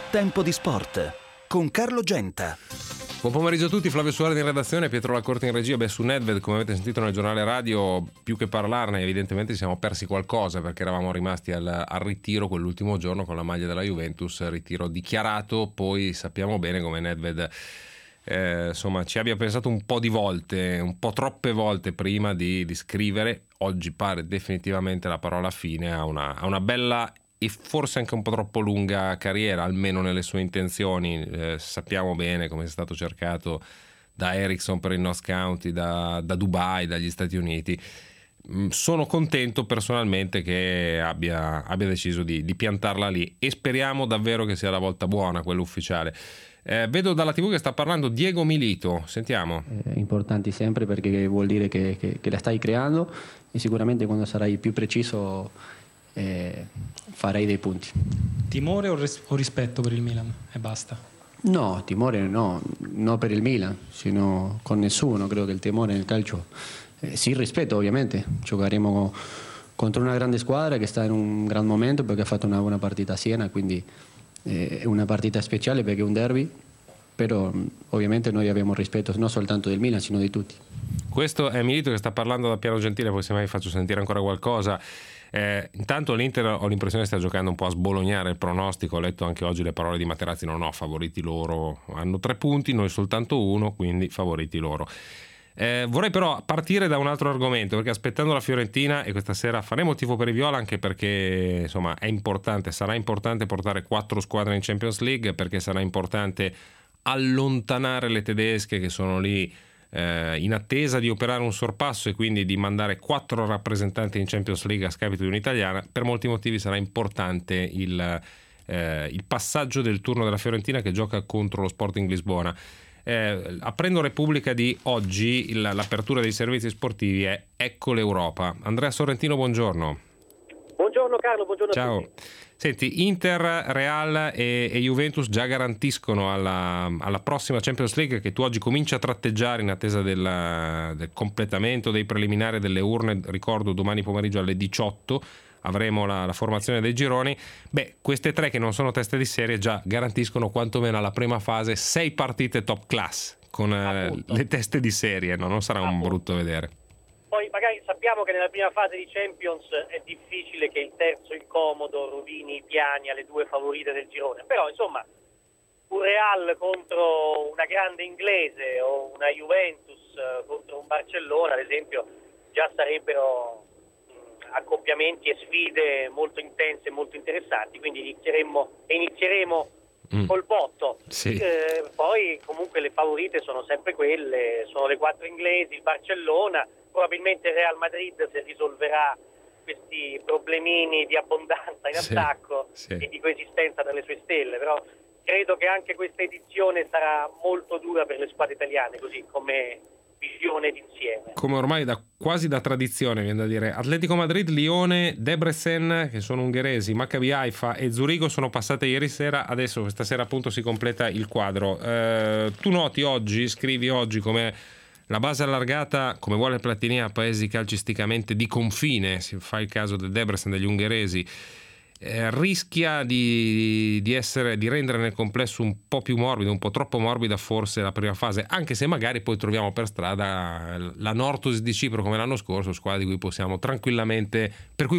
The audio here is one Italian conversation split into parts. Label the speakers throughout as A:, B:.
A: Tempo di sport con Carlo Genta.
B: Buon pomeriggio a tutti, Flavio Suardi in redazione, Pietro Lacorte in regia. Su Nedved, come avete sentito nel giornale radio, più che parlarne evidentemente ci siamo persi qualcosa, perché eravamo rimasti al ritiro quell'ultimo giorno con la maglia della Juventus, ritiro dichiarato. Poi sappiamo bene come Nedved ci abbia pensato un po' di volte, un po' troppe volte prima di scrivere. Oggi pare definitivamente la parola fine a una bella e forse anche un po' troppo lunga carriera, almeno nelle sue intenzioni. Sappiamo bene come è stato cercato da Ericsson per il Notts County, da Dubai, dagli Stati Uniti. Sono contento personalmente che abbia deciso di piantarla lì, e speriamo davvero che sia la volta buona, quella ufficiale. Vedo dalla TV che sta parlando Diego Milito, sentiamo.
C: Importanti sempre, perché vuol dire che la stai creando, e sicuramente quando sarai più preciso farei dei punti.
D: Timore o rispetto per il Milan e basta?
C: No, timore no, non per il Milan, sino con nessuno. Credo che il timore nel calcio, sì, rispetto ovviamente. Giocheremo contro una grande squadra che sta in un gran momento, perché ha fatto una buona partita a Siena, quindi è una partita speciale perché è un derby, però ovviamente noi abbiamo rispetto non soltanto del Milan, sino di tutti.
B: Questo è Milito che sta parlando da Piano Gentile, poi se mai faccio sentire ancora qualcosa. Intanto l'Inter ho l'impressione che stia giocando un po' a sbolognare il pronostico. Ho letto anche oggi le parole di Materazzi: no, favoriti loro, hanno 3 punti, noi soltanto 1, quindi favoriti loro. Vorrei però partire da un altro argomento, perché aspettando la Fiorentina, e questa sera faremo il tifo per i viola, anche perché insomma è importante, sarà importante portare 4 squadre in Champions League, perché sarà importante allontanare le tedesche che sono lì in attesa di operare un sorpasso, e quindi di mandare 4 rappresentanti in Champions League a scapito di un'italiana. Per molti motivi sarà importante il passaggio del turno della Fiorentina, che gioca contro lo Sporting Lisbona. Aprendo Repubblica di oggi, l'apertura dei servizi sportivi è "Ecco l'Europa". Andrea Sorrentino, buongiorno.
E: Buongiorno Carlo, buongiorno
B: Ciao.
E: a tutti.
B: Senti, Inter, Real e Juventus già garantiscono alla prossima Champions League, che tu oggi cominci a tratteggiare in attesa del completamento dei preliminari delle urne. Ricordo, domani pomeriggio alle 18 avremo la formazione dei gironi. Queste 3 che non sono teste di serie già garantiscono quantomeno alla prima fase 6 partite top class con le teste di serie, no? Non sarà un brutto vedere.
E: Poi magari sappiamo che nella prima fase di Champions è difficile che il terzo incomodo rovini i piani alle 2 favorite del girone, però insomma un Real contro una grande inglese o una Juventus contro un Barcellona, ad esempio, già sarebbero accoppiamenti e sfide molto intense e molto interessanti, quindi inizieremo col botto.
B: Sì.
E: Poi comunque le favorite sono sempre quelle, sono le 4 inglesi, il Barcellona, probabilmente il Real Madrid, se risolverà questi problemini di abbondanza in attacco e di coesistenza tra le sue stelle. Però credo che anche questa edizione sarà molto dura per le squadre italiane, così come visione d'insieme.
B: Come ormai quasi da tradizione, viene da dire. Atletico Madrid, Lione, Debrecen, che sono ungheresi, Maccabi Haifa e Zurigo sono passate ieri sera. Adesso questa sera appunto si completa il quadro. Tu noti oggi, scrivi oggi, come la base allargata, come vuole Platini, a paesi calcisticamente di confine, si fa il caso del Debrecen, degli ungheresi, rischia di rendere nel complesso un po' più morbido, un po' troppo morbida forse la prima fase, anche se magari poi troviamo per strada la Nortus di Cipro come l'anno scorso, squadra per cui possiamo tranquillamente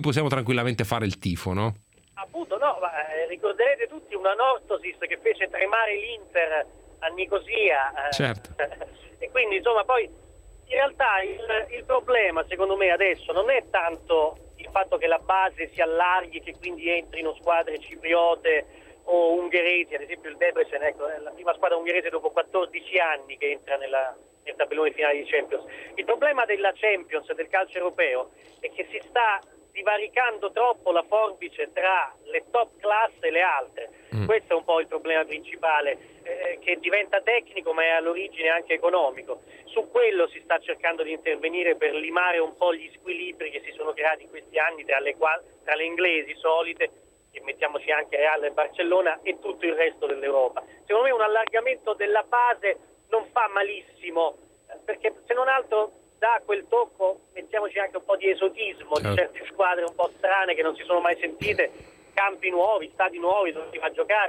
B: fare il tifo, no?
E: Appunto, no, ma ricorderete tutti una Nortosis che fece tremare l'Inter a Nicosia.
B: Certo.
E: E quindi insomma poi in realtà il problema secondo me adesso non è tanto il fatto che la base si allarghi, che quindi entrino squadre cipriote o ungheresi, ad esempio il Debrecen, ecco, è la prima squadra ungherese dopo 14 anni che entra nel tabellone finale di Champions. Il problema della Champions e del calcio europeo è che si sta divaricando troppo la forbice tra le top class e le altre. Questo è un po' il problema principale, che diventa tecnico ma è all'origine anche economico. Su quello si sta cercando di intervenire per limare un po' gli squilibri che si sono creati in questi anni tra le inglesi solite, e mettiamoci anche Real e Barcellona, e tutto il resto dell'Europa. Secondo me un allargamento della base non fa malissimo, perché se non altro dà quel tocco, mettiamoci anche un po' di esotismo di certe squadre un po' strane che non si sono mai sentite, campi nuovi, stadi nuovi dove si va a giocare.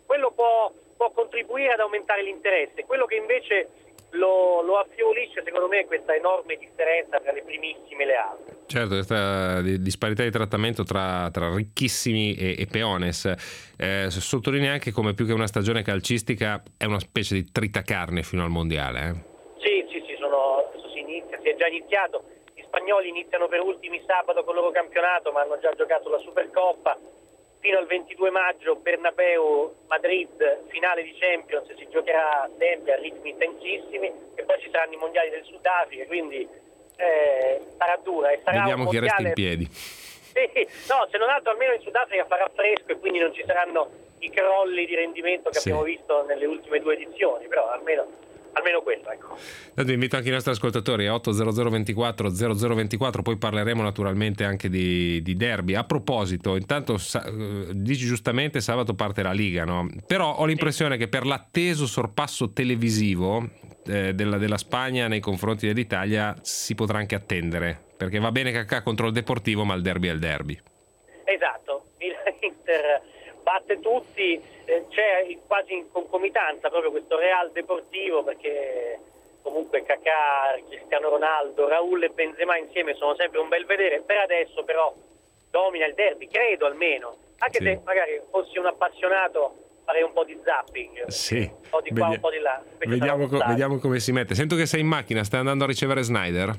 E: quello può contribuire ad aumentare l'interesse. Quello che invece lo affiolisce, secondo me, è questa enorme differenza tra le primissime e le altre.
B: Certo, questa disparità di trattamento tra ricchissimi e peones. Sottolinea anche come più che una stagione calcistica è una specie di tritacarne fino al mondiale.
E: Sì, adesso si è già iniziato. Gli spagnoli iniziano per ultimi sabato con il loro campionato, ma hanno già giocato la Supercoppa. Fino al 22 maggio Bernabeu, Madrid, finale di Champions, si giocherà sempre a ritmi intensissimi, e poi ci saranno i mondiali del Sudafrica, quindi sarà dura e sarà
B: vediamo
E: un mondiale...
B: chi resta in piedi.
E: No, se non altro almeno in Sudafrica farà fresco e quindi non ci saranno i crolli di rendimento che abbiamo visto nelle ultime 2 edizioni, però almeno questo, ecco.
B: Tanto invito anche i nostri ascoltatori a 800 24 0024, poi parleremo naturalmente anche di derby. A proposito, intanto dici giustamente sabato parte la Liga, no? Però ho l'impressione che per l'atteso sorpasso televisivo della Spagna nei confronti dell'Italia si potrà anche attendere, perché va bene Cacà contro il Deportivo, ma il derby è il derby.
E: Esatto, Milan-Inter batte tutti, c'è quasi in concomitanza proprio questo Real Deportivo, perché comunque Kaká, Cristiano Ronaldo, Raul e Benzema insieme sono sempre un bel vedere. Per adesso però domina il derby, credo almeno, anche se magari fossi un appassionato farei un po' di zapping, un po' di qua, un po' di là.
B: Vediamo come si mette. Sento che sei in macchina, stai andando a ricevere Snyder?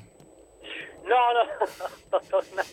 E: No, sto tornando.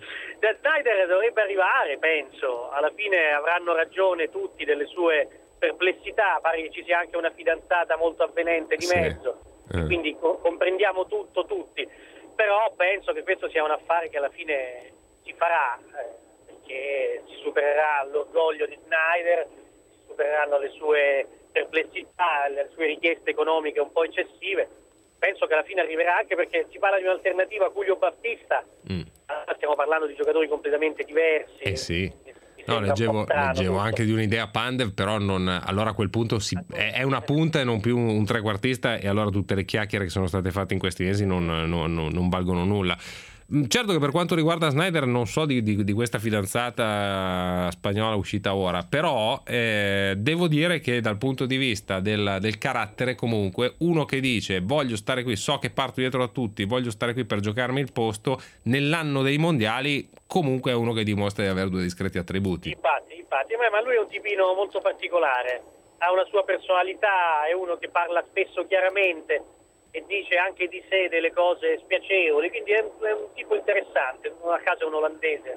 E: Snyder dovrebbe arrivare, penso. Alla fine avranno ragione tutti delle sue perplessità. Pare che ci sia anche una fidanzata molto avvenente di mezzo, quindi comprendiamo tutti. Però penso che questo sia un affare che alla fine si farà, perché si supererà l'orgoglio di Snyder, si supereranno le sue perplessità, le sue richieste economiche un po' eccessive. Penso che alla fine arriverà, anche perché si parla di un'alternativa a Julio Baptista. Stiamo parlando di giocatori completamente diversi.
B: Sì. No, leggevo anche di un'idea Pandev, però allora a quel punto è una punta e non più un trequartista, e allora tutte le chiacchiere che sono state fatte in questi mesi non valgono nulla. Certo che per quanto riguarda Snyder non so di questa fidanzata spagnola uscita ora, però devo dire che dal punto di vista del carattere, comunque uno che dice voglio stare qui, so che parto dietro a tutti, voglio stare qui per giocarmi il posto nell'anno dei mondiali, comunque è uno che dimostra di avere 2 discreti attributi. Infatti,
E: ma lui è un tipino molto particolare, ha una sua personalità, è uno che parla spesso chiaramente e dice anche di sé delle cose spiacevoli, quindi è un tipo interessante. Non a caso è un olandese,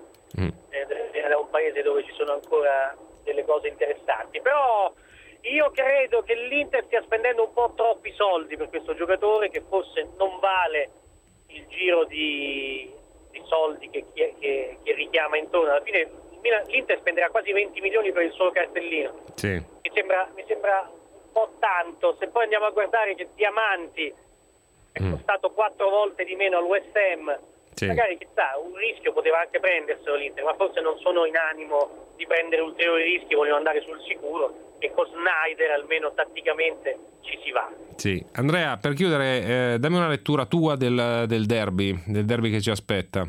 E: è un paese dove ci sono ancora delle cose interessanti. Però io credo che l'Inter stia spendendo un po' troppi soldi per questo giocatore, che forse non vale il giro di soldi che richiama intorno. Alla fine l'Inter spenderà quasi 20 milioni per il solo cartellino.
B: Sì.
E: Mi sembra un po' tanto. Se poi andiamo a guardare che Diamanti è costato 4 volte di meno al West Ham, magari chissà, un rischio poteva anche prenderselo l'Inter, ma forse non sono in animo di prendere ulteriori rischi, vogliono andare sul sicuro, e con Snyder almeno tatticamente ci si va.
B: Sì. Andrea, per chiudere, dammi una lettura tua del derby che ci aspetta.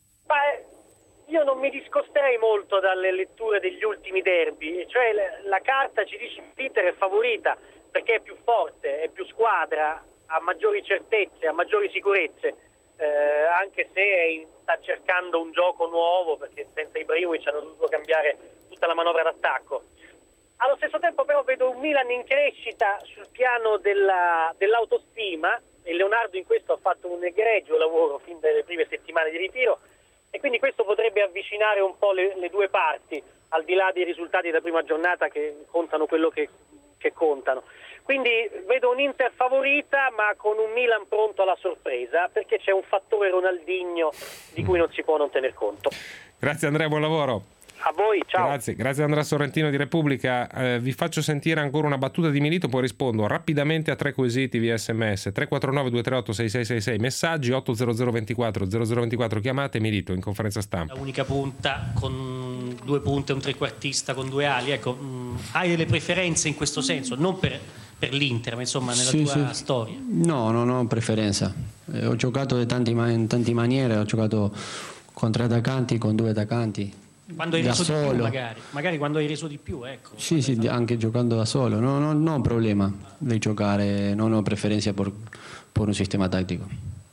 E: Io non mi discosterei molto dalle letture degli ultimi derby, cioè la carta ci dice che l'Inter è favorita perché è più forte, è più squadra, ha maggiori certezze, ha maggiori sicurezze, anche se sta cercando un gioco nuovo, perché senza Ibrahimovic hanno dovuto cambiare tutta la manovra d'attacco. Allo stesso tempo però vedo un Milan in crescita sul piano dell'autostima, e Leonardo in questo ha fatto un egregio lavoro fin dalle prime settimane di ritiro, e quindi questo potrebbe avvicinare un po' le due parti, al di là dei risultati della prima giornata che contano quello che contano. Quindi vedo un Inter favorita, ma con un Milan pronto alla sorpresa, perché c'è un fattore Ronaldinho di cui non si può non tener conto.
B: Grazie Andrea, buon lavoro.
E: A voi, ciao.
B: Grazie Andrea Sorrentino di Repubblica. Vi faccio sentire ancora una battuta di Milito, poi rispondo rapidamente a 3 quesiti via SMS. 349 238 6666 messaggi, 800 24 0024 chiamate. Milito in conferenza stampa.
D: Unica punta con 2 punte, un trequartista con 2 ali. Ecco, hai delle preferenze in questo senso, non per l'Inter, ma insomma nella tua storia?
C: No, preferenza. Ho giocato in tante maniere, ho giocato con 3 attaccanti, con 2 attaccanti.
D: Quando hai
C: da
D: reso
C: solo.
D: di più magari quando hai reso di più, ecco.
C: Sì, anche giocando da solo, non ho un problema di giocare, non ho preferenza per un sistema tattico.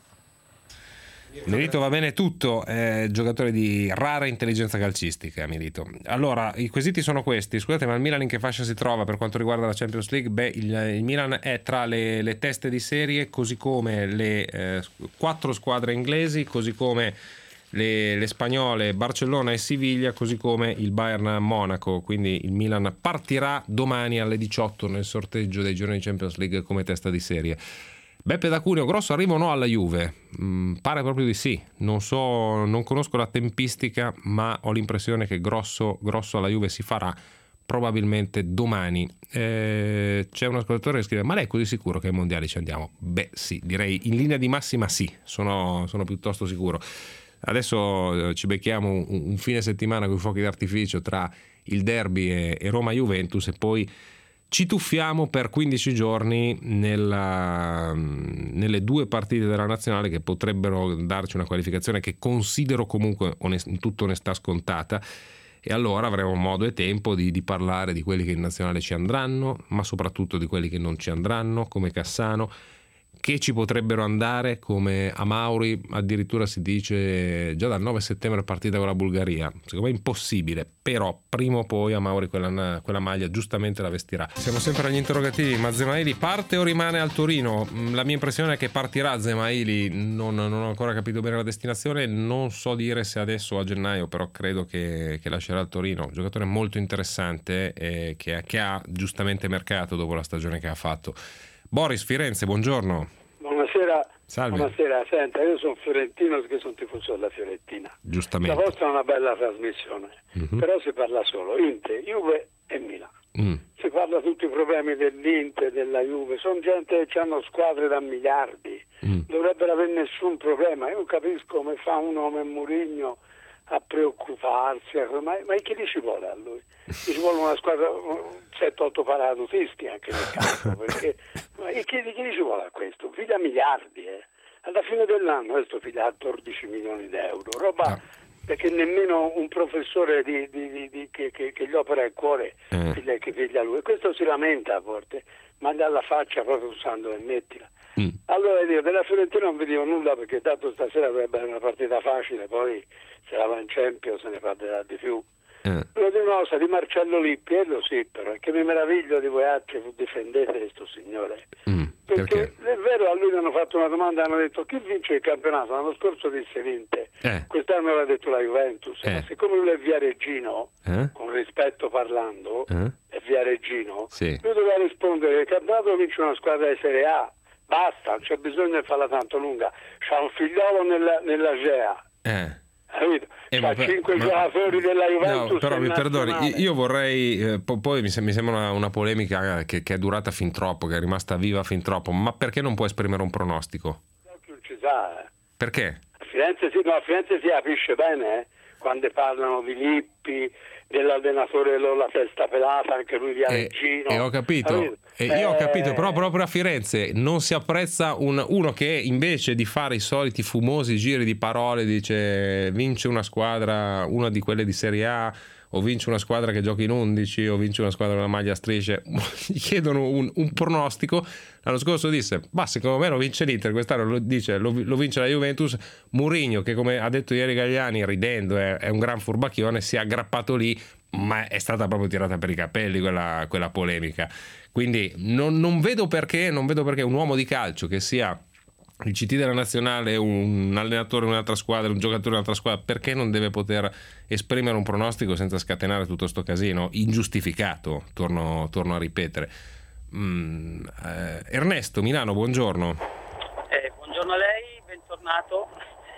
B: Milito va bene tutto, giocatore di rara intelligenza calcistica, Milito. Allora, i quesiti sono questi. Scusate, ma il Milan in che fascia si trova per quanto riguarda la Champions League? Beh, il Milan è tra le teste di serie, così come le 4 squadre inglesi, così come le spagnole Barcellona e Siviglia, così come il Bayern Monaco. Quindi il Milan partirà domani alle 18 nel sorteggio dei gironi di Champions League come testa di serie. Beppe da Cuneo, Grosso arriva o no alla Juve? Pare proprio di sì, non conosco la tempistica, ma ho l'impressione che Grosso alla Juve si farà probabilmente domani. C'è un ascoltatore che scrive: ma lei è così sicuro che ai mondiali ci andiamo? Beh sì, direi in linea di massima sì, sono piuttosto sicuro. Adesso ci becchiamo un fine settimana con i fuochi d'artificio tra il derby e Roma-Juventus e poi ci tuffiamo per 15 giorni nelle 2 partite della nazionale che potrebbero darci una qualificazione che considero comunque in tutta onestà scontata, e allora avremo modo e tempo di parlare di quelli che in nazionale ci andranno, ma soprattutto di quelli che non ci andranno, come Cassano, che ci potrebbero andare come Amauri. Addirittura si dice già dal 9 settembre partita con la Bulgaria. Secondo me è impossibile, però prima o poi Amauri quella maglia giustamente la vestirà. Siamo sempre agli interrogativi. Ma Zemaili parte o rimane al Torino? La mia impressione è che partirà Zemaili, non ho ancora capito bene la destinazione, non so dire se adesso o a gennaio, però credo che lascerà il Torino. Un giocatore molto interessante che ha giustamente mercato dopo la stagione che ha fatto. Boris, Firenze, buongiorno.
F: Buonasera.
B: Salve.
F: Buonasera, senta, io sono fiorentino perché sono tifoso della Fiorentina.
B: Giustamente.
F: La vostra è una bella trasmissione, però si parla solo Inter, Juve e Milan. Si parla tutti i problemi dell'Inter, della Juve, sono gente che hanno squadre da miliardi, dovrebbero avere nessun problema. Io capisco come fa uno come Mourinho a preoccuparsi, ma chi gli ci vuole a lui? Ci vuole una squadra, 7-8 paratotisti anche nel campo, perché chi gli ci vuole a questo? Figlia miliardi, alla fine dell'anno questo figlia 14 milioni di euro, roba perché nemmeno un professore che gli opera il cuore che figlia lui, e questo si lamenta a volte, ma gli alla faccia proprio usando e mettila. Allora io della Fiorentina non vedevo nulla, perché tanto stasera dovrebbe essere una partita facile, poi se la va in Champions se ne parlerà di più. Quello di una cosa di Marcello Lippiello sì, però che mi meraviglio di voi altri, difendete questo signore, perché è vero, a lui mi hanno fatto una domanda, hanno detto chi vince il campionato, l'anno scorso disse l'Inter, quest'anno l'ha detto la Juventus, ma siccome lui è viareggino, con rispetto parlando, è viareggino, lui doveva rispondere che il campionato lo vince una squadra di Serie A, basta, non c'è bisogno di farla tanto lunga, c'ha un figliolo nella GEA. C'ha 5 giocatori della Juventus.
B: No, però mi perdoni, io vorrei poi mi sembra una polemica che è durata fin troppo, che è rimasta viva fin troppo, ma perché non può esprimere un pronostico?
F: Non ci sa.
B: Perché?
F: A Firenze si capisce bene, quando parlano di Lippi, dell'allenatore la testa pelata, anche lui viareggino.
B: Ho capito. Io ho capito, però proprio a Firenze non si apprezza uno che invece di fare i soliti fumosi giri di parole dice vince una squadra, una di quelle di Serie A, o vince una squadra che gioca in 11, o vince una squadra con la maglia a strisce. Gli chiedono un pronostico. L'anno scorso disse secondo me lo vince l'Inter, quest'anno lo vince la Juventus. Mourinho, che come ha detto ieri Gagliani ridendo è un gran furbacchione, si è aggrappato lì, ma è stata proprio tirata per i capelli quella polemica. Quindi non vedo perché un uomo di calcio, che sia il CT della nazionale, un allenatore di un'altra squadra, un giocatore di un'altra squadra, perché non deve poter esprimere un pronostico senza scatenare tutto sto casino ingiustificato, torno a ripetere. Ernesto, Milano, buongiorno.
G: Buongiorno a lei, bentornato.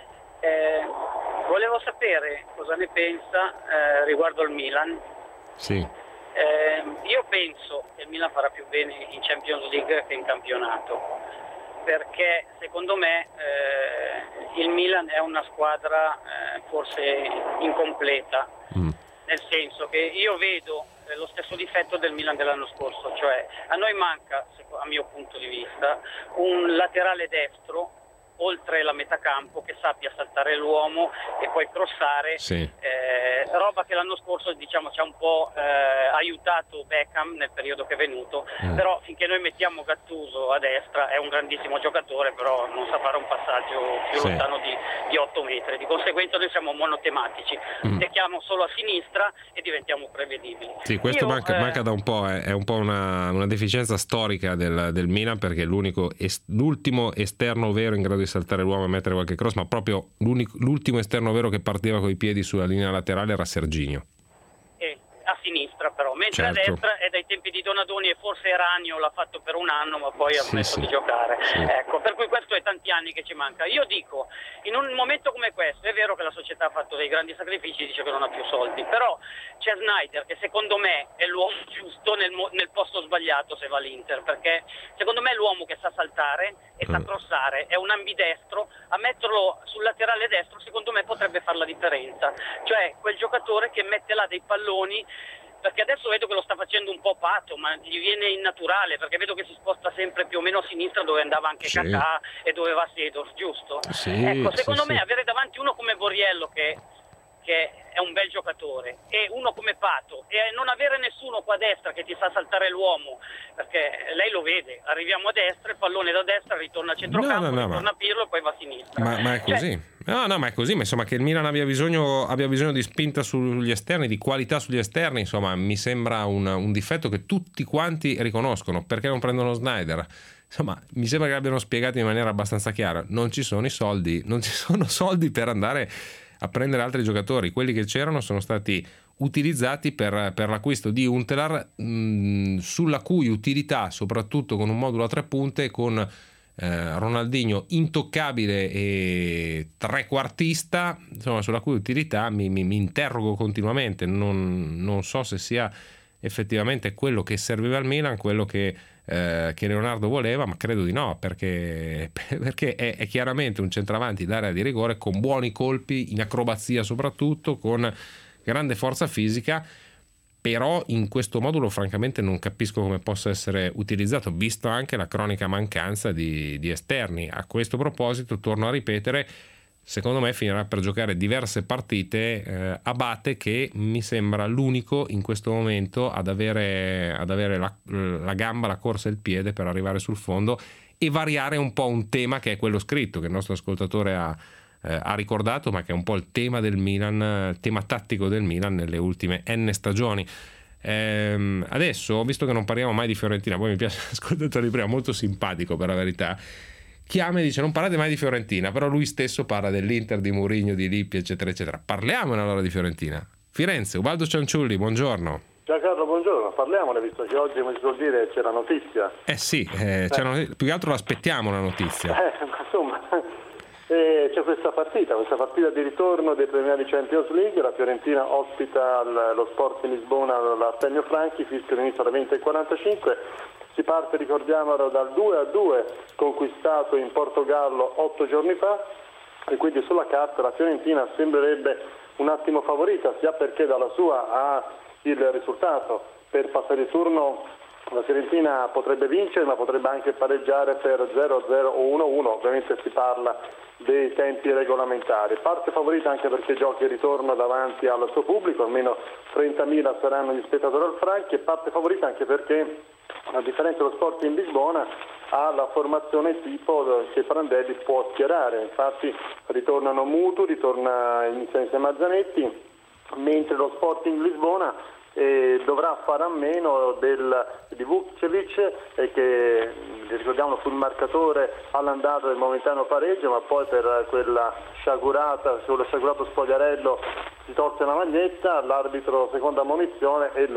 G: Volevo sapere cosa ne pensa riguardo al Milan.
B: Sì.
G: Io penso che il Milan farà più bene in Champions League che in campionato, perché secondo me il Milan è una squadra forse incompleta, nel senso che io vedo lo stesso difetto del Milan dell'anno scorso, cioè a noi manca, a mio punto di vista, un laterale destro oltre la metà campo che sappia saltare l'uomo e poi crossare roba che l'anno scorso diciamo ci ha un po' aiutato Beckham nel periodo che è venuto, però finché noi mettiamo Gattuso a destra è un grandissimo giocatore, però non sa fare un passaggio più lontano di 8 metri, di conseguenza noi siamo monotematici, tecchiamo solo a sinistra e diventiamo prevedibili.
B: Sì, questo manca da un po', è un po' una deficienza storica del Milan, perché l'ultimo esterno vero in grado di saltare l'uomo e mettere qualche cross, ma proprio l'ultimo esterno vero che partiva con i piedi sulla linea laterale era Serginho.
G: A sinistra però, mentre a destra è dai tempi di Donadoni e forse Ragno l'ha fatto per un anno ma poi ha smesso di giocare. Ecco, per cui questo è tanti anni che ci manca. Io dico, in un momento come questo è vero che la società ha fatto dei grandi sacrifici, dice che non ha più soldi, però c'è Sneijder che secondo me è l'uomo giusto nel posto sbagliato se va all'Inter, perché secondo me è l'uomo che sa saltare e sa crossare, è un ambidestro, a metterlo sul laterale destro secondo me potrebbe fare la differenza, cioè quel giocatore che mette là dei palloni, perché adesso vedo che lo sta facendo un po' Pato, ma gli viene innaturale, perché vedo che si sposta sempre più o meno a sinistra dove andava anche Kakà e dove va Seedorf, giusto? Ecco, secondo me avere davanti uno come Borriello che è un bel giocatore e uno come Pato e non avere nessuno qua a destra che ti fa saltare l'uomo, perché lei lo vede, arriviamo a destra, il pallone da destra ritorna a centrocampo, ritorna a Pirlo e poi va a sinistra.
B: Ma è così? Ma è così, ma insomma che il Milan abbia bisogno di spinta sugli esterni, di qualità sugli esterni, insomma mi sembra un difetto che tutti quanti riconoscono. Perché non prendono Sneijder? Insomma, mi sembra che l'abbiano spiegato in maniera abbastanza chiara. Non ci sono i soldi, non ci sono soldi per andare a prendere altri giocatori. Quelli che c'erano sono stati utilizzati per l'acquisto di Huntelaar, sulla cui utilità, soprattutto con un modulo a 3 punte, con Ronaldinho intoccabile e trequartista, insomma, sulla cui utilità mi interrogo continuamente. Non so se sia effettivamente quello che serviva al Milan, quello che Leonardo voleva, ma credo di no, perché è chiaramente un centravanti d'area di rigore con buoni colpi, in acrobazia soprattutto, con grande forza fisica, però in questo modulo francamente non capisco come possa essere utilizzato, visto anche la cronica mancanza di esterni. A questo proposito torno a ripetere, secondo me finirà per giocare diverse partite Abate, che mi sembra l'unico in questo momento ad avere la gamba, la corsa e il piede per arrivare sul fondo e variare un po' un tema che è quello scritto, che il nostro ascoltatore ha ricordato, ma che è un po' il tema del Milan, tema tattico del Milan nelle ultime N stagioni. Adesso, visto che non parliamo mai di Fiorentina, poi mi piace l'ascoltatore di prima, molto simpatico per la verità, chiama e dice non parlate mai di Fiorentina, però lui stesso parla dell'Inter, di Mourinho, di Lippi, eccetera eccetera. Parliamone allora di Fiorentina. Firenze, Ubaldo Cianciulli, buongiorno.
H: Ciao Carlo, buongiorno, parliamone, visto che oggi, come si suol dire, c'è la notizia.
B: Più che altro l'aspettiamo la notizia.
H: Ma insomma, c'è questa partita di ritorno dei preliminari Champions League. La Fiorentina ospita lo Sporting Lisbona all'Artemio Franchi, fischio inizio alle 20:45. Si parte, ricordiamolo, dal 2-2 conquistato in Portogallo 8 giorni fa, e quindi sulla carta la Fiorentina sembrerebbe un attimo favorita, sia perché dalla sua ha il risultato per passare il turno. La Fiorentina potrebbe vincere, ma potrebbe anche pareggiare per 0-0 o 1-1, ovviamente si parla dei tempi regolamentari. Parte favorita anche perché gioca il ritorno davanti al suo pubblico, almeno 30.000 saranno gli spettatori al Franchi, e parte favorita anche perché, a differenza dello Sporting Lisbona, ha la formazione tipo che Prandelli può schierare. Infatti ritornano Mutu, ritorna insieme a Zanetti, mentre lo Sporting Lisbona dovrà fare a meno di Vukcevic, che ricordiamo fu il marcatore all'andata del momentaneo pareggio, ma poi per quella sciagurato spogliarello si tolse la maglietta, l'arbitro seconda ammonizione e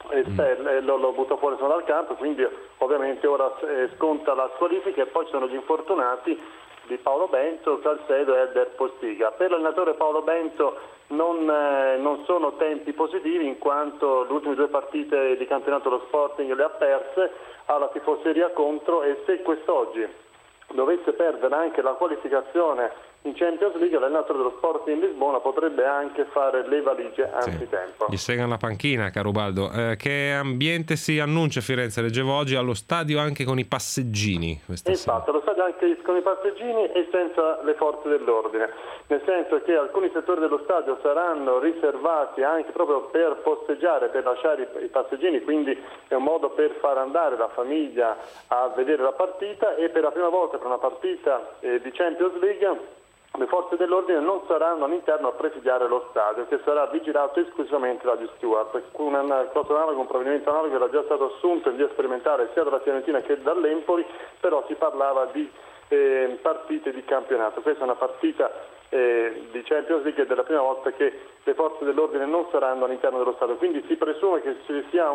H: lo buttò fuori dal campo, quindi ovviamente ora sconta la squalifica. E poi ci sono gli infortunati di Paolo Bento, Salcedo e Elder Postiga. Per l'allenatore Paolo Bento non sono tempi positivi, in quanto le ultime 2 partite di campionato lo Sporting le ha perse, ha la tifoseria contro, e se quest'oggi dovesse perdere anche la qualificazione in Champions League, l'allenatore dello Sporting Lisbona potrebbe anche fare le valigie anzitempo.
B: Gli segano la panchina, caro Ubaldo. Che ambiente si annuncia a Firenze? Leggevo oggi allo stadio anche con i passeggini.
H: Infatti, allo stadio anche con i passeggini e senza le forze dell'ordine, nel senso che alcuni settori dello stadio saranno riservati anche proprio per posteggiare, per lasciare i passeggini, quindi è un modo per far andare la famiglia a vedere la partita, e per la prima volta per una partita di Champions League le forze dell'ordine non saranno all'interno a presidiare lo stadio, che sarà vigilato esclusivamente dagli steward. Una cosa analoga, un provvedimento analogo era già stato assunto in via sperimentale sia dalla Fiorentina che dall'Empoli, però si parlava di partite di campionato. Questa è una partita di Champions League ed è la prima volta che le forze dell'ordine non saranno all'interno dello stadio, quindi si presume che ci sia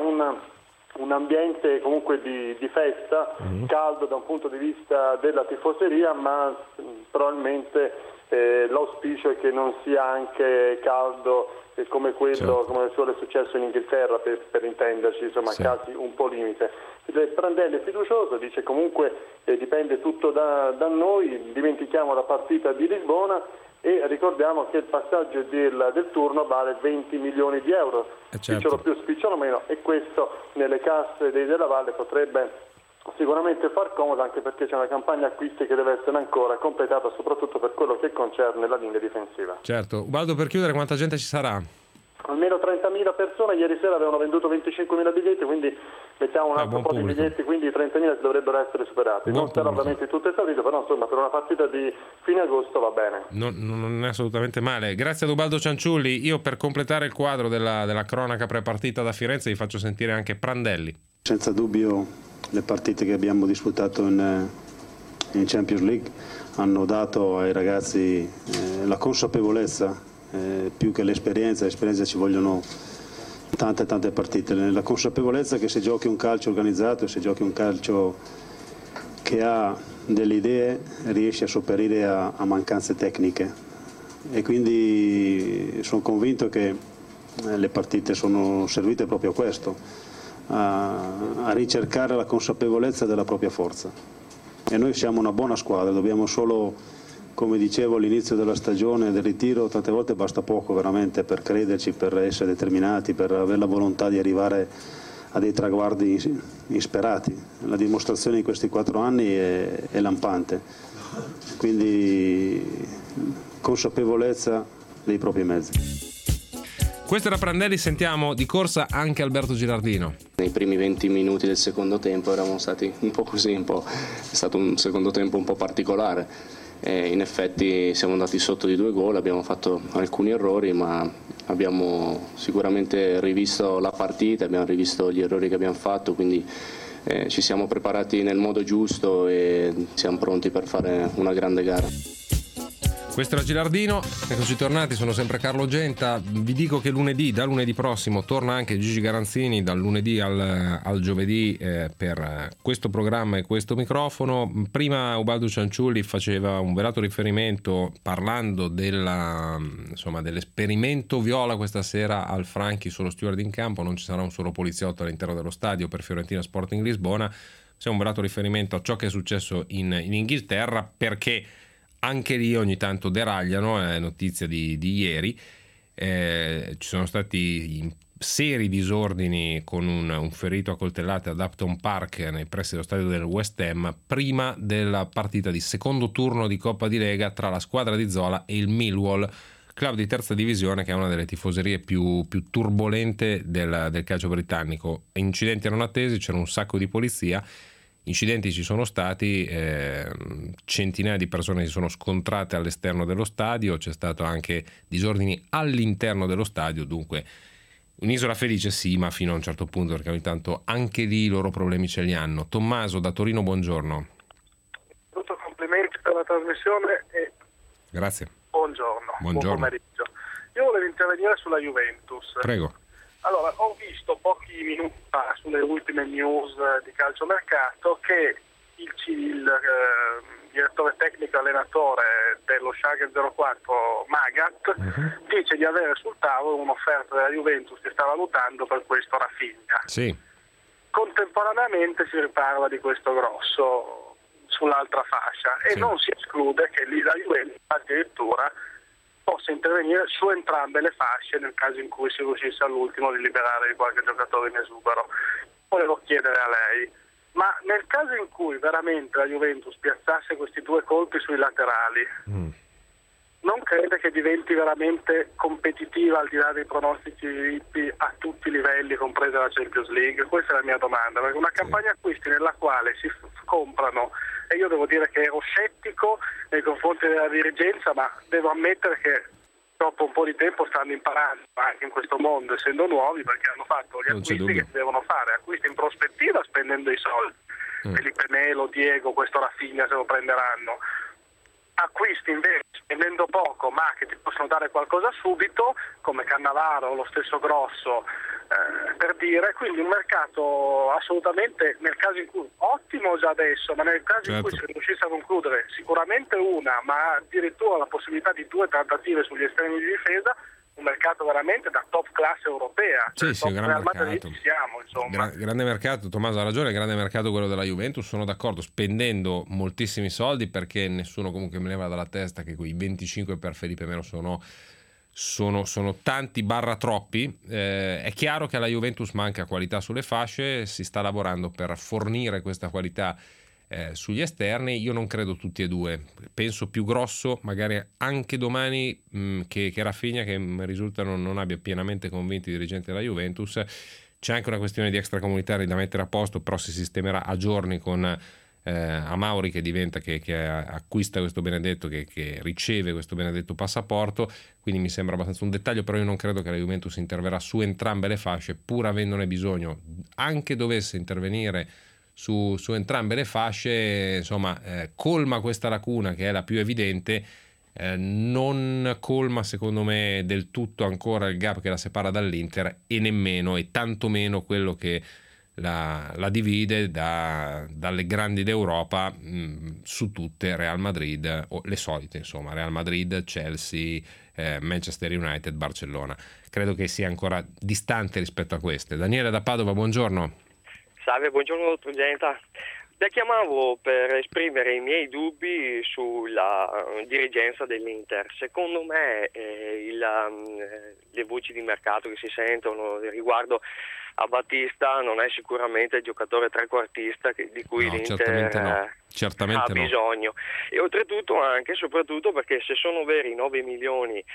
H: un ambiente comunque di festa, caldo da un punto di vista della tifoseria, ma probabilmente l'auspicio è che non sia anche caldo come quello, come è successo in Inghilterra, per intenderci, insomma, casi un po' limite. Prandelli è fiducioso, dice comunque dipende tutto da noi, dimentichiamo la partita di Lisbona e ricordiamo che il passaggio del turno vale 20 milioni di euro, spicciolo più, spicciolo meno, e questo nelle casse della Valle potrebbe sicuramente far comodo, anche perché c'è una campagna acquisti che deve essere ancora completata, soprattutto per quello che concerne la linea difensiva.
B: Certo. Ubaldo, per chiudere, quanta gente ci sarà?
H: Almeno 30.000 persone, ieri sera avevano venduto 25.000 biglietti, quindi mettiamo un altro po' di biglietti, quindi 30.000 dovrebbero essere superati. Non sarà ovviamente tutto esaurito, però insomma per una partita di fine agosto va bene.
B: Non è assolutamente male. Grazie ad Ubaldo Cianciulli. Io, per completare il quadro della cronaca prepartita da Firenze, vi faccio sentire anche Prandelli.
I: Senza dubbio le partite che abbiamo disputato in Champions League hanno dato ai ragazzi la consapevolezza, più che l'esperienza ci vogliono tante partite, la consapevolezza che se giochi un calcio organizzato, se giochi un calcio che ha delle idee, riesci a sopperire a mancanze tecniche, e quindi sono convinto che le partite sono servite proprio a questo, a ricercare la consapevolezza della propria forza, e noi siamo una buona squadra, dobbiamo solo, come dicevo all'inizio della stagione del ritiro, tante volte basta poco veramente per crederci, per essere determinati, per avere la volontà di arrivare a dei traguardi insperati. La dimostrazione in questi 4 anni è lampante, quindi consapevolezza dei propri mezzi.
B: Questo era Prandelli, sentiamo di corsa anche Alberto Girardino.
J: Nei primi 20 minuti del secondo tempo eravamo stati un po' così, è stato un secondo tempo un po' particolare. In effetti siamo andati sotto di 2 gol, abbiamo fatto alcuni errori, ma abbiamo sicuramente rivisto la partita, abbiamo rivisto gli errori che abbiamo fatto, quindi ci siamo preparati nel modo giusto e siamo pronti per fare una grande gara.
B: Questo era Girardino, eccoci tornati, sono sempre Carlo Genta. Vi dico che da lunedì prossimo torna anche Gigi Garanzini, dal lunedì al giovedì, per questo programma e questo microfono. Prima Ubaldo Cianciulli faceva un velato riferimento parlando dell'esperimento viola questa sera al Franchi sullo steward in campo. Non ci sarà un solo poliziotto all'interno dello stadio per Fiorentina Sporting Lisbona. C'è un velato riferimento a ciò che è successo in Inghilterra, perché anche lì ogni tanto deragliano, è notizia di ieri, ci sono stati seri disordini con un ferito a coltellate ad Upton Park nei pressi dello stadio del West Ham prima della partita di secondo turno di Coppa di Lega tra la squadra di Zola e il Millwall, club di terza divisione che è una delle tifoserie più turbolente del calcio britannico. Incidenti erano attesi, c'era un sacco di polizia. Incidenti ci sono stati, centinaia di persone si sono scontrate all'esterno dello stadio, c'è stato anche disordini all'interno dello stadio, dunque un'isola felice sì, ma fino a un certo punto, perché ogni tanto anche lì i loro problemi ce li hanno. Tommaso da Torino, buongiorno.
K: Tutto, complimenti per la trasmissione e
B: grazie.
K: Buon pomeriggio. Io volevo intervenire sulla Juventus.
B: Prego.
K: Allora, ho visto pochi minuti fa sulle ultime news di calciomercato che il direttore tecnico e allenatore dello Schalke 04, Magath, dice di avere sul tavolo un'offerta della Juventus che sta valutando per questo Rafinha.
B: Sì.
K: Contemporaneamente si riparla di questo grosso sull'altra fascia e non si esclude che lì la Juventus addirittura possa intervenire su entrambe le fasce nel caso in cui si riuscisse all'ultimo di liberare di qualche giocatore in esubero. Volevo chiedere a lei, ma nel caso in cui veramente la Juventus piazzasse questi due colpi sui laterali, non crede che diventi veramente competitiva al di là dei pronostici a tutti i livelli, compresa la Champions League? Questa è la mia domanda, perché una campagna acquisti nella quale si comprano, e io devo dire che ero scettico nei confronti della dirigenza, ma devo ammettere che dopo un po' di tempo stanno imparando anche in questo mondo, essendo nuovi, perché hanno fatto gli acquisti che devono fare, acquisti in prospettiva spendendo i soldi. Felipe Melo, Diego, questo Rafinha se lo prenderanno. Acquisti invece spendendo poco ma che ti possono dare qualcosa subito, come Cannavaro o lo stesso Grosso, per dire, quindi un mercato assolutamente, nel caso in cui ottimo già adesso, ma nel caso in cui si riuscisse a concludere sicuramente una, ma addirittura la possibilità di 2 trattative sugli estremi di difesa, un mercato veramente da top classe europea.
B: Sì, un gran mercato.
K: Siamo, insomma.
B: Grande mercato, Tommaso ha ragione, grande mercato quello della Juventus, sono d'accordo, spendendo moltissimi soldi, perché nessuno comunque me leva dalla testa che quei 25 per Felipe Melo sono tanti troppi. È chiaro che alla Juventus manca qualità sulle fasce, si sta lavorando per fornire questa qualità sugli esterni. Io non credo tutti e due, penso più Grosso magari anche domani che Rafinha, che mi risulta non abbia pienamente convinto i dirigenti della Juventus. C'è anche una questione di extracomunitari da mettere a posto, però si sistemerà a giorni con Amauri che diventa che acquista questo benedetto, che riceve questo benedetto passaporto, quindi mi sembra abbastanza un dettaglio, però io non credo che la Juventus interverrà su entrambe le fasce, pur avendone bisogno. Anche dovesse intervenire su entrambe le fasce, insomma, colma questa lacuna che è la più evidente, non colma secondo me del tutto ancora il gap che la separa dall'Inter, e nemmeno e tanto meno quello che la divide dalle grandi d'Europa, su tutte, Real Madrid, o le solite, insomma, Real Madrid, Chelsea, Manchester United, Barcellona. Credo che sia ancora distante rispetto a queste. Daniele da Padova, buongiorno.
L: Salve, buongiorno dottor Genta. La chiamavo per esprimere i miei dubbi sulla dirigenza dell'Inter. Secondo me le voci di mercato che si sentono riguardo a Battista non è sicuramente il giocatore trequartista di cui l'Inter
B: certamente
L: ha bisogno. E oltretutto anche e soprattutto perché se sono veri i 9 milioni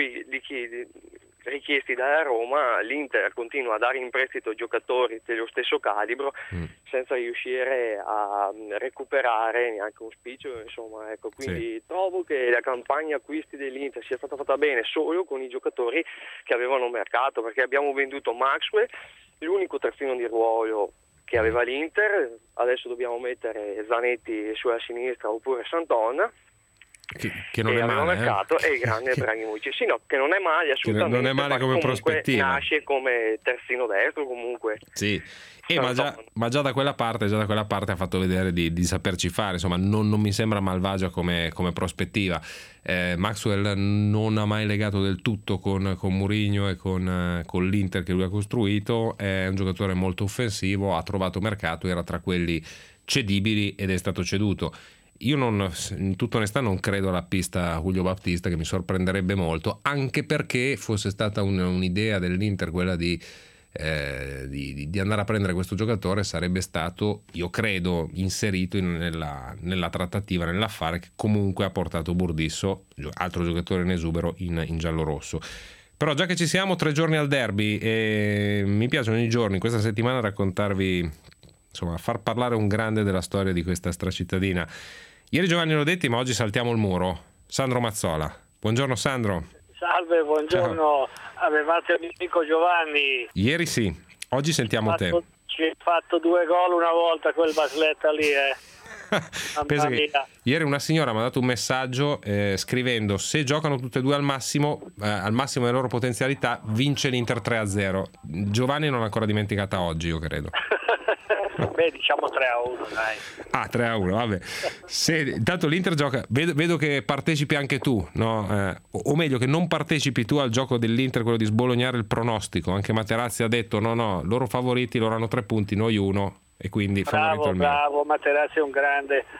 L: richiesti dalla Roma, l'Inter continua a dare in prestito giocatori dello stesso calibro senza riuscire a recuperare neanche un spicciolo, insomma, ecco. Quindi trovo che la campagna acquisti dell'Inter sia stata fatta bene solo con i giocatori che avevano mercato, perché abbiamo venduto Maxwell, l'unico terzino di ruolo che aveva l'Inter, adesso dobbiamo mettere Zanetti sulla sinistra oppure Santon,
B: che non è male,
L: mercato, e il grande Ibrahimovic. Sì, no, che non è male assolutamente,
B: non è male come prospettiva,
L: nasce come terzino destro comunque.
B: Sì. Ma già da quella parte ha fatto vedere di saperci fare, insomma, non mi sembra malvagia come prospettiva. Maxwell non ha mai legato del tutto con Mourinho e con l'Inter che lui ha costruito, è un giocatore molto offensivo, ha trovato mercato, era tra quelli cedibili ed è stato ceduto. Io in tutta onestà non credo alla pista Julio Baptista, che mi sorprenderebbe molto, anche perché fosse stata un'idea dell'Inter quella di andare a prendere questo giocatore, sarebbe stato, io credo, inserito nella trattativa, nell'affare che comunque ha portato Burdisso, altro giocatore in esubero, in giallo-rosso. Però già che ci siamo, 3 giorni al derby, e mi piace ogni giorno in questa settimana raccontarvi, insomma, far parlare un grande della storia di questa stracittadina. Ieri Giovanni l'ho detto, ma oggi saltiamo il muro. Sandro Mazzola. Buongiorno Sandro.
M: Salve, buongiorno. Ciao. Avevate l'amico Giovanni.
B: Ieri sì, oggi sentiamo te.
M: Ci hai fatto 2 gol una volta quel Basletta lì,
B: Pensa che ieri una signora mi ha dato un messaggio scrivendo: se giocano tutte e due al massimo delle loro potenzialità, vince l'Inter 3-0. Giovanni non l'ha ancora dimenticata oggi, io credo.
M: Beh, diciamo 3-1, dai.
B: 3-1, vabbè. Intanto l'Inter gioca, vedo che partecipi anche tu, no? O meglio, che non partecipi tu al gioco dell'Inter, quello di sbolognare il pronostico. Anche Materazzi ha detto no, loro favoriti, loro hanno 3 punti, noi 1, e quindi
M: bravo, Materazzi è un grande.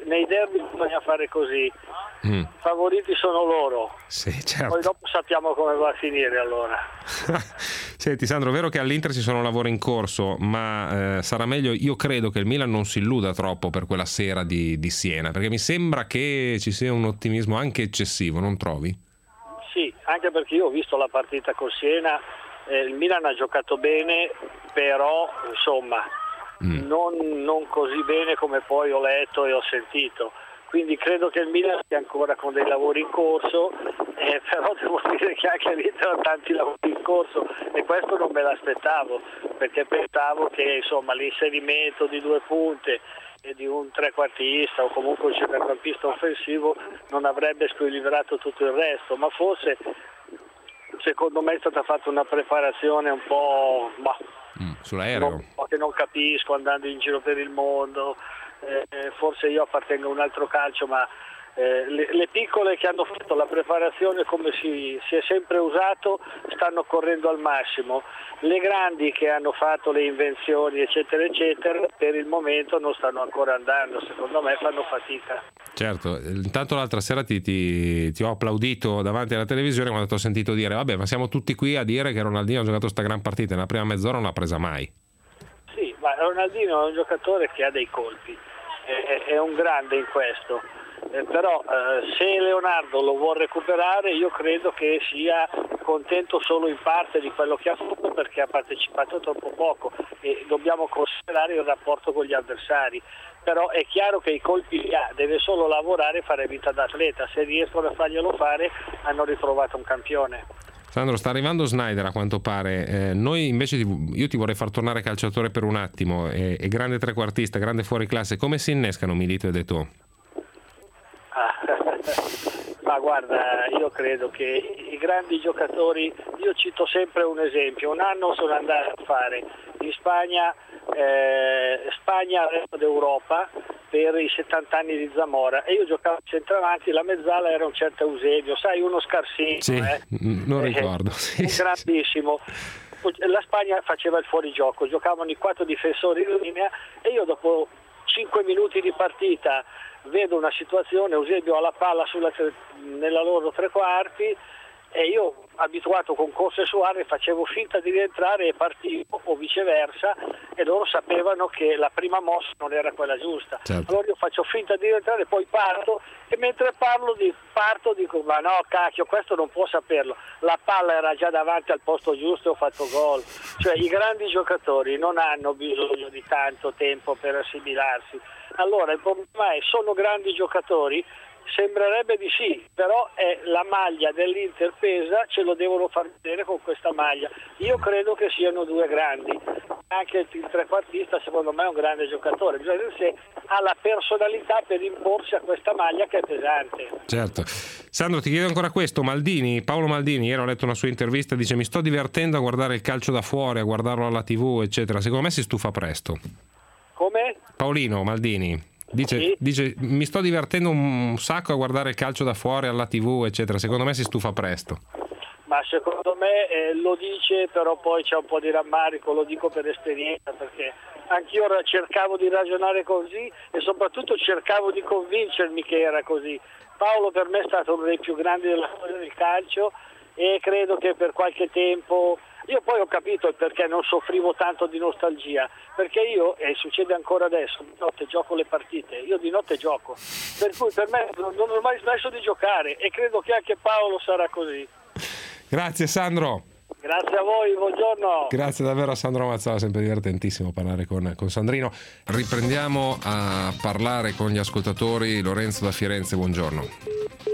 M: nei derby bisogna fare così. I favoriti sono loro.
B: Sì, certo.
M: Poi dopo sappiamo come va a finire allora.
B: Senti Sandro, è vero che all'Inter ci sono lavori in corso, ma sarà meglio, io credo che il Milan non si illuda troppo per quella sera di Siena, perché mi sembra che ci sia un ottimismo anche eccessivo, non trovi?
M: Sì, anche perché io ho visto la partita con Siena, il Milan ha giocato bene, però insomma non così bene come poi ho letto e ho sentito. Quindi credo che il Milan sia ancora con dei lavori in corso, però devo dire che anche l'Inter ha tanti lavori in corso e questo non me l'aspettavo, perché pensavo che insomma l'inserimento di 2 punte e di un trequartista o comunque un centrocampista offensivo non avrebbe squilibrato tutto il resto, ma forse secondo me è stata fatta una preparazione un po'
B: sull'aereo,
M: che non capisco, andando in giro per il mondo. Forse io appartengo a un altro calcio, ma le piccole che hanno fatto la preparazione come si è sempre usato stanno correndo al massimo. Le grandi che hanno fatto le invenzioni eccetera eccetera per il momento non stanno ancora andando, secondo me fanno fatica.
B: Certo, intanto l'altra sera ti ho applaudito davanti alla televisione quando ti ho sentito dire vabbè, ma siamo tutti qui a dire che Ronaldinho ha giocato sta gran partita, nella prima mezz'ora non l'ha presa mai.
M: Sì, ma Ronaldinho è un giocatore che ha dei colpi, è un grande in questo, però se Leonardo lo vuol recuperare io credo che sia contento solo in parte di quello che ha fatto, perché ha partecipato troppo poco e dobbiamo considerare il rapporto con gli avversari. Però è chiaro che i colpi li ha, deve solo lavorare e fare vita d'atleta, se riescono a farglielo fare hanno ritrovato un campione.
B: Sandro, sta arrivando Snyder a quanto pare, noi invece io ti vorrei far tornare calciatore per un attimo, è grande trequartista, grande fuoriclasse, come si innescano Milito ed Eto'o?
M: Ma guarda, io credo che i grandi giocatori, io cito sempre un esempio, un anno sono andato a fare in Spagna Resto d'Europa per i 70 anni di Zamora e io giocavo centravanti, la mezzala era un certo Eusebio, sai, uno scarsino,
B: sì, non ricordo,
M: grandissimo. La Spagna faceva il fuorigioco, giocavano i 4 difensori in linea e io dopo 5 minuti di partita vedo una situazione, Eusebio ha la palla nella loro 3 quarti e io, abituato con corse su aree, facevo finta di rientrare e partivo o viceversa e loro sapevano che la prima mossa non era quella giusta.
B: Certo.
M: Allora io faccio finta di rientrare, poi parto e mentre parto dico ma no cacchio, questo non può saperlo, la palla era già davanti al posto giusto e ho fatto gol. Cioè i grandi giocatori non hanno bisogno di tanto tempo per assimilarsi. Allora il problema è, sono grandi giocatori? Sembrerebbe di sì, però è la maglia dell'Inter pesa, ce lo devono far vedere con questa maglia. Io credo che siano 2 grandi, anche il trequartista secondo me è un grande giocatore, bisogna vedere se ha la personalità per imporsi a questa maglia che è pesante.
B: Certo. Sandro, ti chiedo ancora questo, Paolo Maldini, ieri ho letto una sua intervista, dice mi sto divertendo a guardare il calcio da fuori, a guardarlo alla TV eccetera, secondo me si stufa presto.
M: Come?
B: Paolino Maldini dice mi sto divertendo un sacco a guardare il calcio da fuori alla TV eccetera, secondo me si stufa presto.
M: Ma secondo me lo dice, però poi c'è un po' di rammarico, lo dico per esperienza, perché anch'io cercavo di ragionare così e soprattutto cercavo di convincermi che era così. Paolo per me è stato uno dei più grandi della storia del calcio e credo che per qualche tempo... Io poi ho capito il perché non soffrivo tanto di nostalgia, perché io, e succede ancora adesso, di notte gioco le partite, io di notte gioco, per cui per me non ho mai smesso di giocare e credo che anche Paolo sarà così.
B: Grazie Sandro.
M: Grazie a voi, buongiorno.
B: Grazie davvero a Sandro Mazzola, sempre divertentissimo parlare con Sandrino. Riprendiamo a parlare con gli ascoltatori. Lorenzo da Firenze, buongiorno.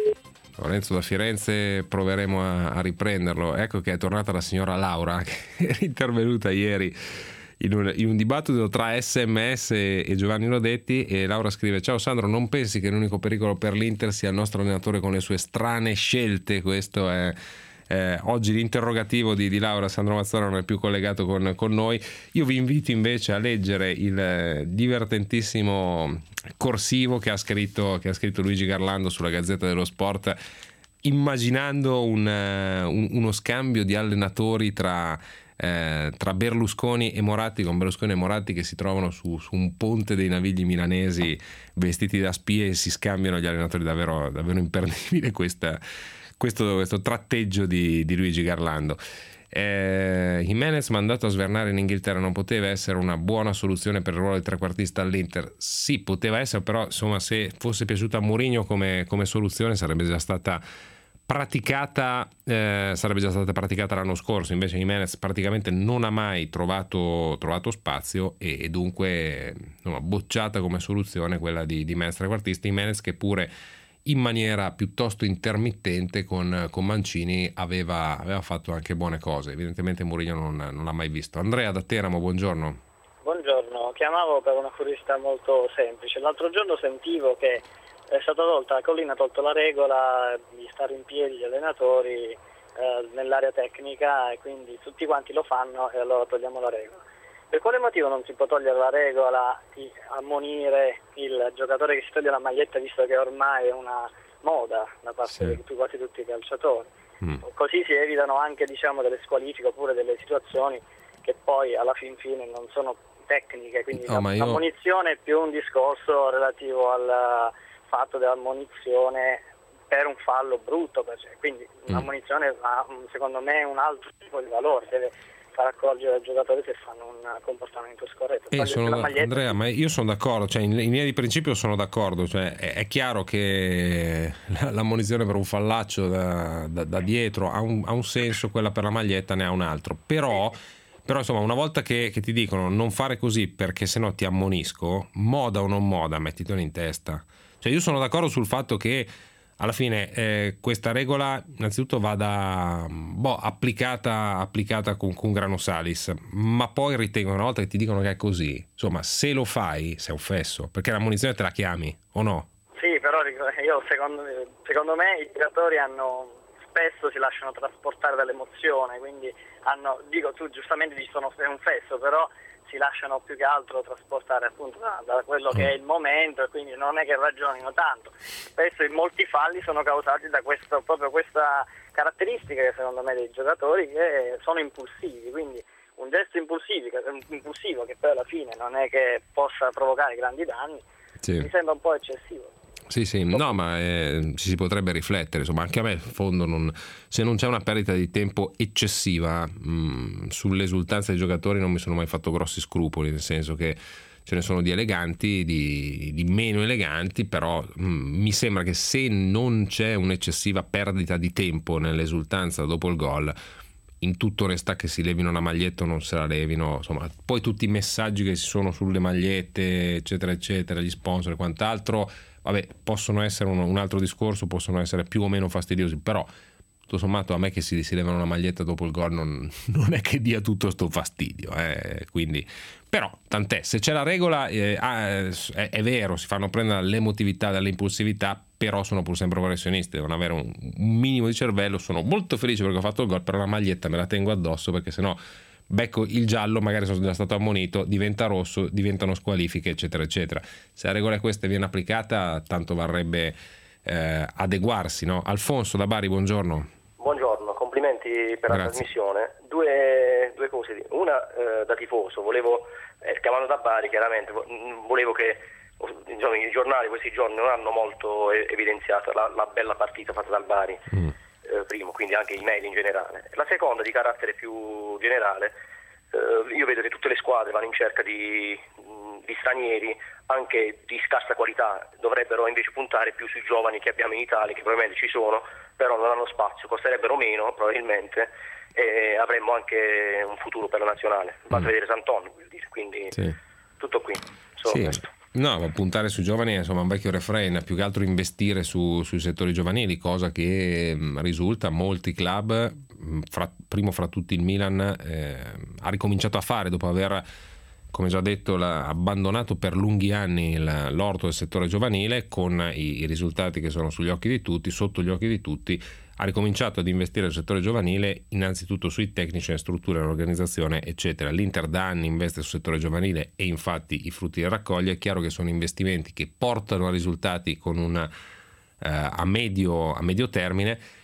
B: Lorenzo da Firenze, proveremo a riprenderlo. Ecco che è tornata la signora Laura, che è intervenuta ieri in un dibattito tra SMS e Giovanni Rodetti, e Laura scrive: ciao Sandro, non pensi che l'unico pericolo per l'Inter sia il nostro allenatore con le sue strane scelte? Questo è oggi l'interrogativo di Laura. Sandro Mazzola non è più collegato con noi. Io vi invito invece a leggere il divertentissimo corsivo che ha scritto Luigi Garlando sulla Gazzetta dello Sport, immaginando uno scambio di allenatori tra tra Berlusconi e Moratti, con Berlusconi e Moratti che si trovano su un ponte dei Navigli milanesi vestiti da spie e si scambiano gli allenatori. Davvero imperdibile questo tratteggio di Luigi Garlando. Jimenez mandato a svernare in Inghilterra non poteva essere una buona soluzione per il ruolo di trequartista all'Inter? Sì, poteva essere, però insomma, se fosse piaciuta a Mourinho come soluzione sarebbe già stata praticata l'anno scorso. Invece Jimenez praticamente non ha mai trovato spazio e dunque insomma, bocciata come soluzione quella di Jimenez trequartista. Jimenez che pure in maniera piuttosto intermittente con Mancini aveva fatto anche buone cose. Evidentemente Mourinho non l'ha mai visto. Andrea da Teramo, buongiorno.
N: Buongiorno, chiamavo per una curiosità molto semplice. L'altro giorno sentivo che è stata tolta, Collina ha tolto la regola di stare in piedi gli allenatori nell'area tecnica, e quindi tutti quanti lo fanno e allora togliamo la regola. Per quale motivo non si può togliere la regola di ammonire il giocatore che si toglie la maglietta, visto che ormai è una moda da parte di quasi tutti i calciatori? Così si evitano anche delle squalifiche oppure delle situazioni che poi alla fin fine non sono tecniche, quindi l'ammonizione è più un discorso relativo al fatto dell'ammonizione per un fallo brutto, quindi l'ammonizione ha secondo me un altro tipo di valore, deve far accorgere ai giocatori se fanno un comportamento scorretto.
B: Andrea, ma io sono d'accordo, cioè in linea di principio sono d'accordo, cioè è chiaro che l'ammonizione per un fallaccio da dietro ha un senso, quella per la maglietta ne ha un altro, però insomma una volta che ti dicono non fare così perché sennò ti ammonisco, moda o non moda, mettitelo in testa. Cioè io sono d'accordo sul fatto che alla fine questa regola innanzitutto vada applicata con grano salis, ma poi ritengo una volta che ti dicono che è così, insomma se lo fai sei un fesso, perché la munizione te la chiami o no?
N: Sì, però io secondo me i giocatori spesso si lasciano trasportare dall'emozione, quindi tu giustamente dici è un fesso, però si lasciano più che altro trasportare appunto da quello che è il momento, e quindi non è che ragionino tanto. Spesso molti falli sono causati da proprio questa caratteristica che secondo me dei giocatori, che sono impulsivi, quindi un gesto impulsivo che poi alla fine non è che possa provocare grandi danni, mi sembra un po' eccessivo.
B: Sì, no, ma ci si potrebbe riflettere, insomma, anche a me in fondo se non c'è una perdita di tempo eccessiva sull'esultanza dei giocatori non mi sono mai fatto grossi scrupoli, nel senso che ce ne sono di eleganti, di meno eleganti, però mi sembra che se non c'è un'eccessiva perdita di tempo nell'esultanza dopo il gol, in tutta onestà che si levino la maglietta o non se la levino, insomma, poi tutti i messaggi che ci sono sulle magliette eccetera eccetera, gli sponsor e quant'altro, vabbè, possono essere un altro discorso, possono essere più o meno fastidiosi, però tutto sommato a me che si levano la maglietta dopo il gol non è che dia tutto sto fastidio, quindi però tant'è, se c'è la regola è vero, si fanno prendere dall'emotività, dall'impulsività, però sono pur sempre professionisti, devono avere un minimo di cervello. Sono molto felice perché ho fatto il gol, però la maglietta me la tengo addosso, perché sennò becco il giallo, magari sono già stato ammonito, diventa rosso, diventano squalifiche eccetera eccetera. Se la regola questa viene applicata, tanto varrebbe adeguarsi, no? Alfonso da Bari, buongiorno.
O: Buongiorno, complimenti per la trasmissione. Due cose, una da tifoso, chiamando da Bari chiaramente, volevo che i giornali questi giorni non hanno molto evidenziato la bella partita fatta dal Bari, primo, quindi anche i mail in generale. La seconda, di carattere più generale, io vedo che tutte le squadre vanno in cerca di stranieri anche di scarsa qualità, dovrebbero invece puntare più sui giovani che abbiamo in Italia, che probabilmente ci sono, però non hanno spazio, costerebbero meno probabilmente e avremmo anche un futuro per la nazionale. Basta vedere Santon, quindi tutto qui. Questo.
B: No, puntare sui giovani è insomma un vecchio refrain, più che altro investire sui settori giovanili, cosa che risulta molti club, primo fra tutti il Milan, ha ricominciato a fare dopo aver, come già detto, abbandonato per lunghi anni l'orto del settore giovanile, con i risultati che sono sugli occhi di tutti, sotto gli occhi di tutti. Ha ricominciato ad investire nel settore giovanile, innanzitutto sui tecnici, nelle strutture, nell'organizzazione eccetera. L'Inter da anni investe sul settore giovanile e infatti i frutti li raccoglie. È chiaro che sono investimenti che portano a risultati con a medio termine.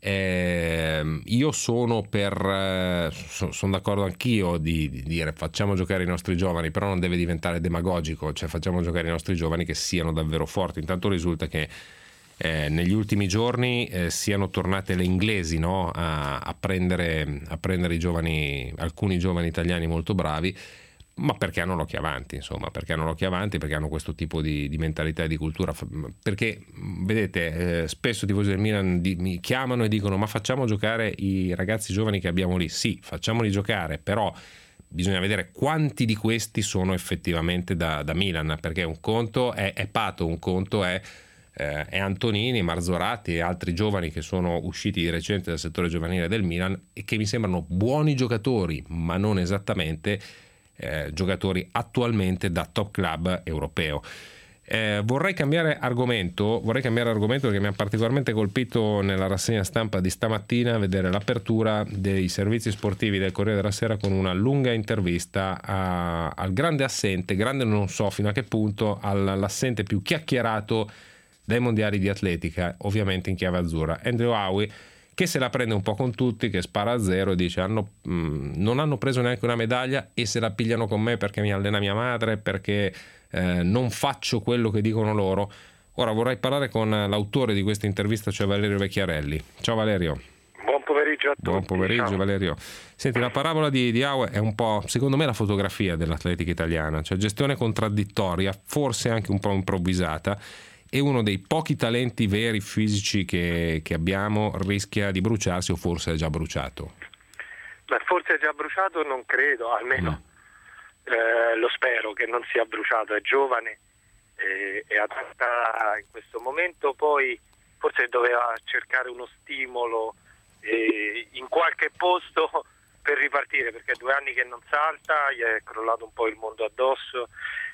B: Io sono d'accordo anch'io di dire facciamo giocare i nostri giovani, però non deve diventare demagogico, cioè facciamo giocare i nostri giovani che siano davvero forti. Intanto risulta che negli ultimi giorni siano tornate le inglesi, no? a prendere i giovani, alcuni giovani italiani molto bravi, ma perché hanno l'occhio avanti, insomma, perché hanno questo tipo di mentalità e di cultura. Perché vedete, spesso i tifosi del Milan mi chiamano e dicono ma facciamo giocare i ragazzi giovani che abbiamo lì. Sì, facciamoli giocare, però bisogna vedere quanti di questi sono effettivamente da Milan, perché un conto è Pato, un conto è Antonini, Marzorati e altri giovani che sono usciti di recente dal settore giovanile del Milan e che mi sembrano buoni giocatori, ma non esattamente giocatori attualmente da top club europeo. Vorrei cambiare argomento perché mi ha particolarmente colpito nella rassegna stampa di stamattina vedere l'apertura dei servizi sportivi del Corriere della Sera con una lunga intervista al grande assente, grande non so fino a che punto, all'assente più chiacchierato dai mondiali di atletica, ovviamente in chiave azzurra, Andrew Howie, che se la prende un po' con tutti, che spara a zero e dice non hanno preso neanche una medaglia e se la pigliano con me perché mi allena mia madre, perché non faccio quello che dicono loro. Ora vorrei parlare con l'autore di questa intervista, cioè Valerio Vecchiarelli. Ciao Valerio.
P: Buon pomeriggio a tutti.
B: Buon pomeriggio. Ciao. Valerio. Senti, la parabola di Howie è un po', secondo me, la fotografia dell'atletica italiana, cioè gestione contraddittoria, forse anche un po' improvvisata, e uno dei pochi talenti veri fisici che abbiamo rischia di bruciarsi, o forse è già bruciato.
P: Beh, forse è già bruciato, non credo, almeno lo spero che non sia bruciato, è giovane e adatta in questo momento, poi forse doveva cercare uno stimolo in qualche posto per ripartire, perché 2 anni che non salta, gli è crollato un po' il mondo addosso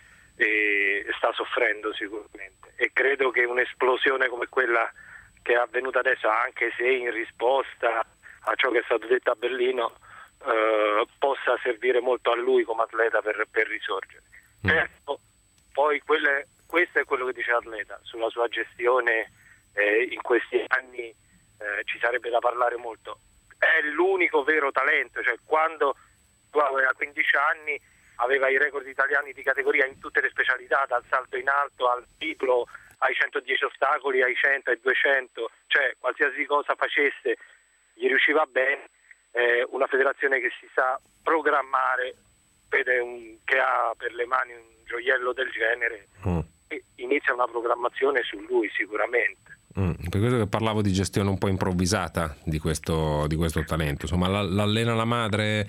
P: e sta soffrendo sicuramente, e credo che un'esplosione come quella che è avvenuta adesso, anche se in risposta a ciò che è stato detto a Berlino, possa servire molto a lui come atleta per risorgere. Certo, poi questo è quello che dice l'atleta sulla sua gestione in questi anni, ci sarebbe da parlare molto. È l'unico vero talento, cioè quando tu aveva 15 anni aveva i record italiani di categoria in tutte le specialità, dal salto in alto al triplo, ai 110 ostacoli, ai 100, ai 200, cioè qualsiasi cosa facesse gli riusciva bene. Una federazione che si sa programmare, vede che ha per le mani un gioiello del genere e inizia una programmazione su lui sicuramente.
B: Per questo che parlavo di gestione un po' improvvisata di questo talento. Insomma, l'allena la madre,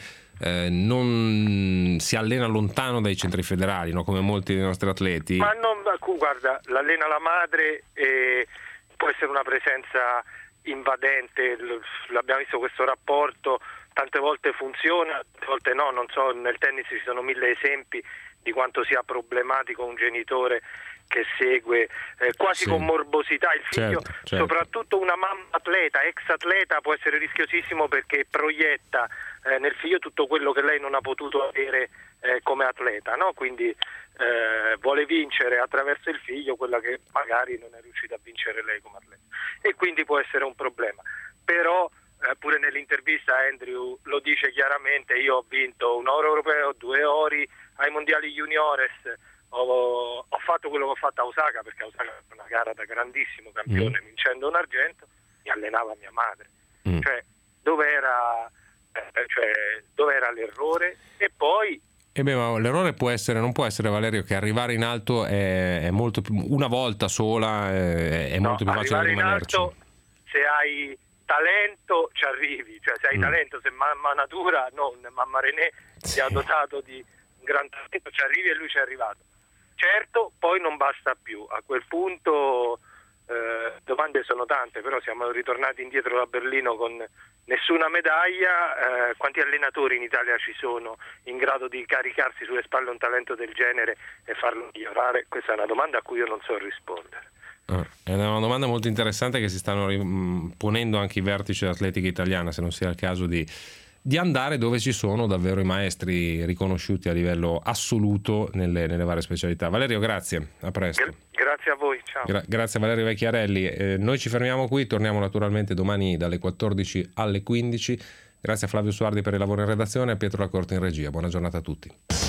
B: non si allena lontano dai centri federali, no? Come molti dei nostri atleti.
P: Ma non, guarda, l'allena la madre può essere una presenza invadente, l'abbiamo visto questo rapporto, tante volte funziona, tante volte no, non so, nel tennis ci sono 1000 esempi di quanto sia problematico un genitore che segue quasi con morbosità il figlio, certo. Soprattutto una mamma atleta, ex atleta, può essere rischiosissimo perché proietta nel figlio tutto quello che lei non ha potuto avere come atleta, no? Quindi vuole vincere attraverso il figlio quella che magari non è riuscita a vincere lei come atleta, e quindi può essere un problema. Però pure nell'intervista Andrew lo dice chiaramente: io ho vinto un oro europeo, 2 ori ai mondiali juniores, ho fatto quello che ho fatto a Osaka, perché a Osaka è una gara da grandissimo campione, vincendo un argento, mi allenava mia madre. Cioè dove era l'errore? E poi
B: ma l'errore non può essere, Valerio, che arrivare in alto è molto più, una volta sola è molto più facile rimanerci.
P: In alto, se hai talento ci arrivi, cioè se hai talento, se mamma natura, non mamma René ti ha dotato di un gran talento, ci arrivi, e lui ci è arrivato. Certo, poi non basta più, a quel punto domande sono tante, però siamo ritornati indietro da Berlino con nessuna medaglia. Quanti allenatori in Italia ci sono in grado di caricarsi sulle spalle un talento del genere e farlo migliorare? Questa è una domanda a cui io non so rispondere.
B: È una domanda molto interessante che si stanno ponendo anche i vertici dell'atletica italiana, se non sia il caso di andare dove ci sono davvero i maestri riconosciuti a livello assoluto nelle varie specialità. Valerio, grazie, a presto.
P: Grazie Grazie a voi, ciao.
B: Grazie a Valerio Vecchiarelli. Noi ci fermiamo qui, torniamo naturalmente domani dalle 14 alle 15. Grazie a Flavio Suardi per il lavoro in redazione e a Pietro Lacorte in regia. Buona giornata a tutti.